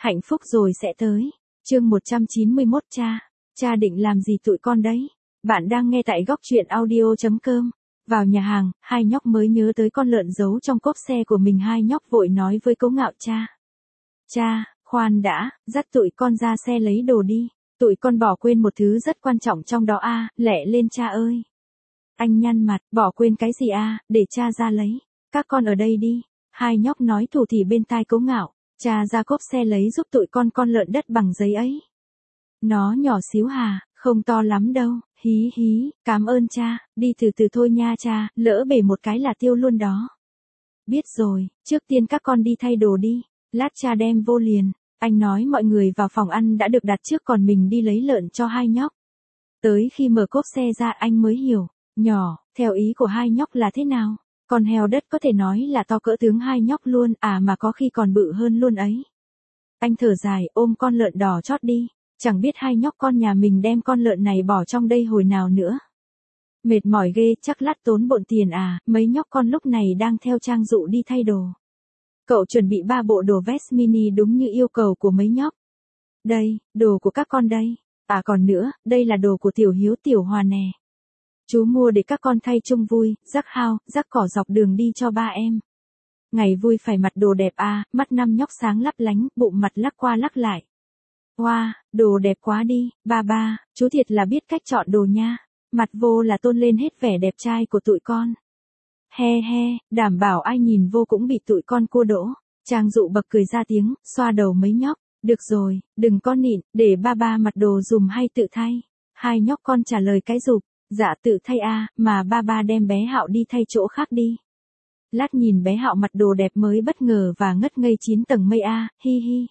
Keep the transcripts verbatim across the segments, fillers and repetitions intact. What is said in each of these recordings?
Hạnh phúc rồi sẽ tới. Chương một trăm chín mươi mốt cha. Cha định làm gì tụi con đấy? Bạn đang nghe tại góc truyện audio chấm com. Vào nhà hàng, hai nhóc mới nhớ tới con lợn giấu trong cốp xe của mình. Hai nhóc vội nói với Cố Ngạo cha. Cha, khoan đã, dắt tụi con ra xe lấy đồ đi. Tụi con bỏ quên một thứ rất quan trọng trong đó a, lẹ lên cha ơi. Anh nhăn mặt, bỏ quên cái gì a, để cha ra lấy. Các con ở đây đi. Hai nhóc nói thủ thỉ bên tai Cố Ngạo. Cha ra cốp xe lấy giúp tụi con con lợn đất bằng giấy ấy. Nó nhỏ xíu hà, không to lắm đâu, hí hí, cảm ơn cha, đi từ từ thôi nha cha, lỡ bể một cái là tiêu luôn đó. Biết rồi, trước tiên các con đi thay đồ đi, lát cha đem vô liền. Anh nói mọi người vào phòng ăn đã được đặt trước còn mình đi lấy lợn cho hai nhóc. Tới khi mở cốp xe ra anh mới hiểu, nhỏ, theo ý của hai nhóc là thế nào? Con heo đất có thể nói là to cỡ tướng hai nhóc luôn, à mà có khi còn bự hơn luôn ấy. Anh thở dài, ôm con lợn đỏ chót đi, chẳng biết hai nhóc con nhà mình đem con lợn này bỏ trong đây hồi nào nữa. Mệt mỏi ghê, chắc lát tốn bộn tiền à, mấy nhóc con lúc này đang theo Trang Dụ đi thay đồ. Cậu chuẩn bị ba bộ đồ vest mini đúng như yêu cầu của mấy nhóc. Đây, đồ của các con đây. À còn nữa, đây là đồ của Tiểu Hiếu Tiểu Hòa nè. Chú mua để các con thay chung vui, rắc hao, rắc cỏ dọc đường đi cho ba em. Ngày vui phải mặc đồ đẹp à, mắt năm nhóc sáng lấp lánh, bụng mặt lắc qua lắc lại. Wow, đồ đẹp quá đi, ba ba, chú thiệt là biết cách chọn đồ nha. Mặt vô là tôn lên hết vẻ đẹp trai của tụi con. He he, đảm bảo ai nhìn vô cũng bị tụi con cua đỗ. Trang Dụ bật cười ra tiếng, xoa đầu mấy nhóc. Được rồi, đừng con nịn, để ba ba mặc đồ dùm hay tự thay. Hai nhóc con trả lời cái rụp. Dạ tự thay a, à, mà ba ba đem bé Hạo đi thay chỗ khác đi. Lát nhìn bé Hạo mặc đồ đẹp mới bất ngờ và ngất ngây chín tầng mây a, à, hi hi.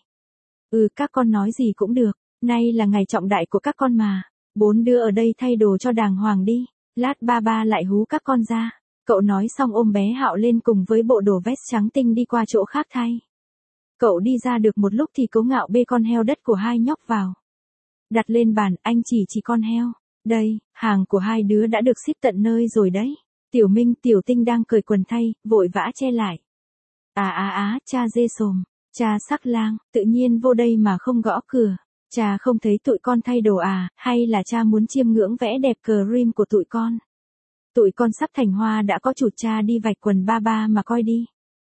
Ừ các con nói gì cũng được, nay là ngày trọng đại của các con mà. Bốn đứa ở đây thay đồ cho đàng hoàng đi, lát ba ba lại hú các con ra. Cậu nói xong ôm bé Hạo lên cùng với bộ đồ vest trắng tinh đi qua chỗ khác thay. Cậu đi ra được một lúc thì Cố Ngạo bê con heo đất của hai nhóc vào. Đặt lên bàn, anh chỉ chỉ con heo. Đây, hàng của hai đứa đã được ship tận nơi rồi đấy. Tiểu Minh, Tiểu Tinh đang cởi quần thay, vội vã che lại. À à á, cha dê sồm, cha sắc lang, tự nhiên vô đây mà không gõ cửa. Cha không thấy tụi con thay đồ à, hay là cha muốn chiêm ngưỡng vẽ đẹp cream của tụi con? Tụi con sắp thành hoa đã có chủ, cha đi vạch quần ba ba mà coi đi.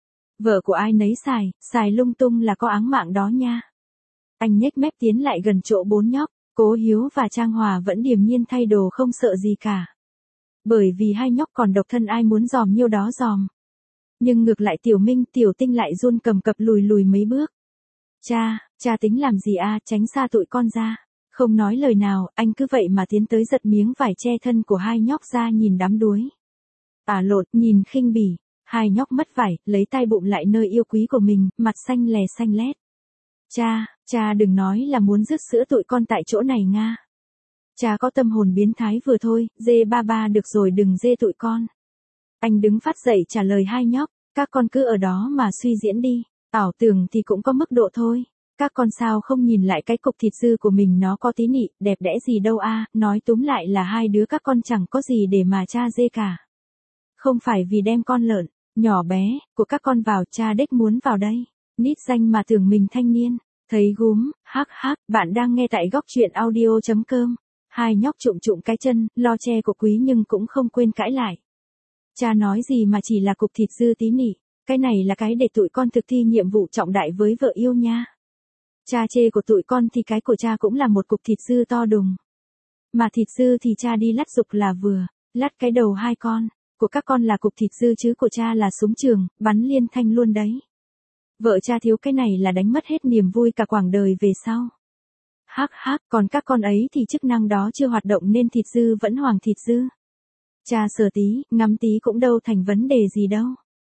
Vợ của ai nấy xài, xài lung tung là có áng mạng đó nha. Anh nhếch mép tiến lại gần chỗ bốn nhóc. Cố Hiếu và Trang Hòa vẫn điềm nhiên thay đồ không sợ gì cả. Bởi vì hai nhóc còn độc thân ai muốn dòm nhiêu đó dòm. Nhưng ngược lại Tiểu Minh, Tiểu Tinh lại run cầm cập lùi lùi mấy bước. Cha, cha tính làm gì a, à, tránh xa tụi con ra. Không nói lời nào, anh cứ vậy mà tiến tới giật miếng vải che thân của hai nhóc ra nhìn đắm đuối. À lột, nhìn khinh bỉ, hai nhóc mất vải, lấy tay bụng lại nơi yêu quý của mình, mặt xanh lè xanh lét. Cha, cha đừng nói là muốn rước sữa tụi con tại chỗ này nga. Cha có tâm hồn biến thái vừa thôi, dê ba ba được rồi đừng dê tụi con. Anh đứng phát dậy trả lời hai nhóc, các con cứ ở đó mà suy diễn đi, ảo tưởng thì cũng có mức độ thôi. Các con sao không nhìn lại cái cục thịt dư của mình nó có tí nị, đẹp đẽ gì đâu a, à, nói túm lại là hai đứa các con chẳng có gì để mà cha dê cả. Không phải vì đem con lợn, nhỏ bé, của các con vào cha đếch muốn vào đây. Nít danh mà tưởng mình thanh niên. Thấy gúm, hắc hắc, bạn đang nghe tại góc truyện audio chấm com. Hai nhóc trụng trụng cái chân, lo che của quý nhưng cũng không quên cãi lại. Cha nói gì mà chỉ là cục thịt dư tí nỉ, cái này là cái để tụi con thực thi nhiệm vụ trọng đại với vợ yêu nha. Cha chê của tụi con thì cái của cha cũng là một cục thịt dư to đùng. Mà thịt dư thì cha đi lắt dục là vừa, lắt cái đầu hai con, của các con là cục thịt dư chứ của cha là súng trường, bắn liên thanh luôn đấy. Vợ cha thiếu cái này là đánh mất hết niềm vui cả quãng đời về sau. Hắc hắc, còn các con ấy thì chức năng đó chưa hoạt động nên thịt dư vẫn hoàng thịt dư. Cha sờ tí, ngắm tí cũng đâu thành vấn đề gì đâu.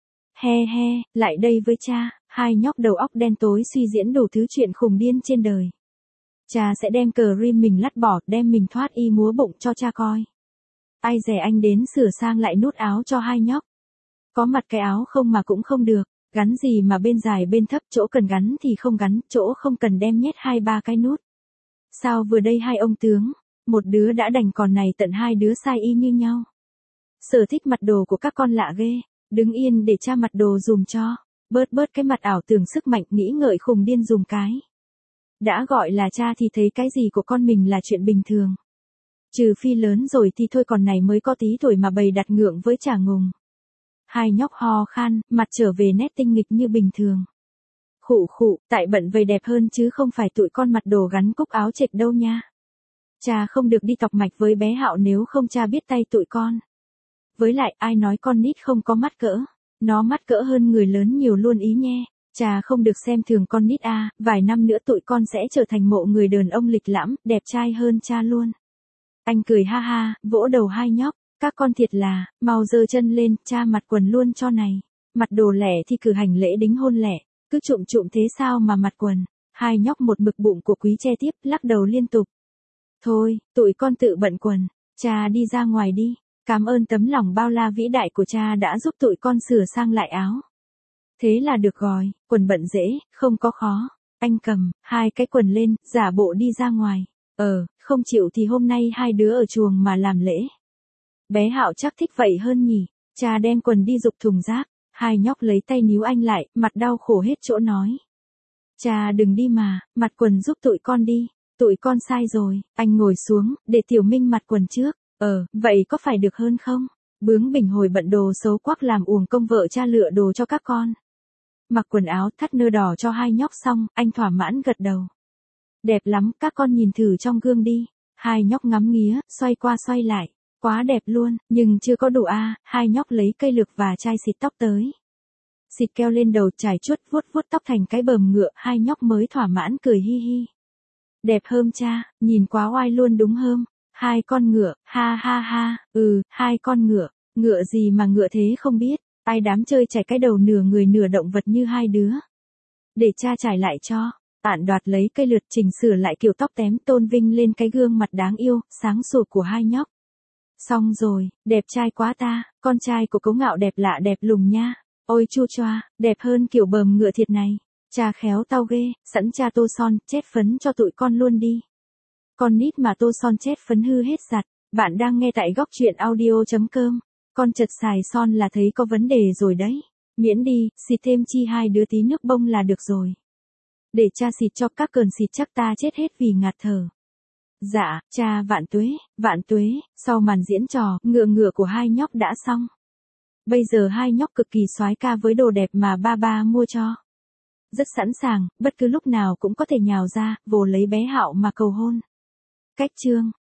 He he, lại đây với cha, hai nhóc đầu óc đen tối suy diễn đủ thứ chuyện khùng điên trên đời. Cha sẽ đem cream mình lắt bỏ, đem mình thoát y múa bụng cho cha coi. Ai dè anh đến sửa sang lại nút áo cho hai nhóc. Có mặt cái áo không mà cũng không được. Gắn gì mà bên dài bên thấp, chỗ cần gắn thì không gắn, chỗ không cần đem nhét hai ba cái nút. Sao vừa đây hai ông tướng, một đứa đã đành còn này tận hai đứa sai y như nhau. Sở thích mặt đồ của các con lạ ghê, đứng yên để cha mặt đồ dùm cho, bớt bớt cái mặt ảo tưởng sức mạnh nghĩ ngợi khùng điên dùm cái. Đã gọi là cha thì thấy cái gì của con mình là chuyện bình thường. Trừ phi lớn rồi thì thôi, còn này mới có tí tuổi mà bày đặt ngượng với chả ngùng. Hai nhóc ho khan, mặt trở về nét tinh nghịch như bình thường. Khụ khụ, tại bận vầy đẹp hơn chứ không phải tụi con mặt đồ gắn cúc áo chệch đâu nha. Cha không được đi tọc mạch với bé Hạo nếu không cha biết tay tụi con. Với lại ai nói con nít không có mắt cỡ. Nó mắt cỡ hơn người lớn nhiều luôn ý nhe. Cha không được xem thường con nít a, vài năm nữa tụi con sẽ trở thành mộ người đàn ông lịch lãm, đẹp trai hơn cha luôn. Anh cười ha ha, vỗ đầu hai nhóc. Các con thiệt là, mau giơ chân lên, cha mặc quần luôn cho này. Mặt đồ lẻ thì cử hành lễ đính hôn lẻ. Cứ trụm trụm thế sao mà mặt quần. Hai nhóc một mực bụng của Quý che tiếp, lắc đầu liên tục. Thôi, tụi con tự bận quần. Cha đi ra ngoài đi. Cảm ơn tấm lòng bao la vĩ đại của cha đã giúp tụi con sửa sang lại áo. Thế là được rồi, quần bận dễ, không có khó. Anh cầm hai cái quần lên, giả bộ đi ra ngoài. Ờ, không chịu thì hôm nay hai đứa ở chuồng mà làm lễ. Bé Hạo chắc thích vậy hơn nhỉ. Cha đem quần đi giục thùng rác. Hai nhóc lấy tay níu anh lại, mặt đau khổ hết chỗ nói. Cha đừng đi mà, mặt quần giúp tụi con đi. Tụi con sai rồi. Anh ngồi xuống, để Tiểu Minh mặt quần trước. Ờ, vậy có phải được hơn không? Bướng bỉnh hồi bận đồ xấu quắc làm uổng công vợ cha lựa đồ cho các con. Mặc quần áo thắt nơ đỏ cho hai nhóc xong, anh thỏa mãn gật đầu. Đẹp lắm, các con nhìn thử trong gương đi. Hai nhóc ngắm nghía, xoay qua xoay lại. Quá đẹp luôn, nhưng chưa có đủ a, à, hai nhóc lấy cây lược và chai xịt tóc tới. Xịt keo lên đầu chải chuốt vuốt vuốt tóc thành cái bờm ngựa, hai nhóc mới thỏa mãn cười hi hi. Đẹp hơm cha, nhìn quá oai luôn đúng hơm. Hai con ngựa, ha ha ha, ừ, hai con ngựa, ngựa gì mà ngựa thế không biết, ai đám chơi chải cái đầu nửa người nửa động vật như hai đứa. Để cha trải lại cho, Ạn đoạt lấy cây lược chỉnh sửa lại kiểu tóc tém tôn vinh lên cái gương mặt đáng yêu, sáng sủa của hai nhóc. Xong rồi, đẹp trai quá ta, con trai của Cấu Ngạo đẹp lạ đẹp lùng nha, ôi chu choa, đẹp hơn kiểu bờm ngựa thiệt này. Cha khéo tao ghê, sẵn cha tô son, chét phấn cho tụi con luôn đi. Con nít mà tô son chét phấn hư hết giặt. Bạn đang nghe tại góc truyện audio chấm com. Con chật xài son là thấy có vấn đề rồi đấy. Miễn đi, xịt thêm chi hai đứa tí nước bông là được rồi. Để cha xịt cho các cơn xịt chắc ta chết hết vì ngạt thở. Dạ, cha vạn tuế, vạn tuế. Sau màn diễn trò, ngựa ngựa của hai nhóc đã xong. Bây giờ hai nhóc cực kỳ soái ca với đồ đẹp mà ba ba mua cho. Rất sẵn sàng, bất cứ lúc nào cũng có thể nhào ra, vồ lấy bé Hạo mà cầu hôn. Cách chương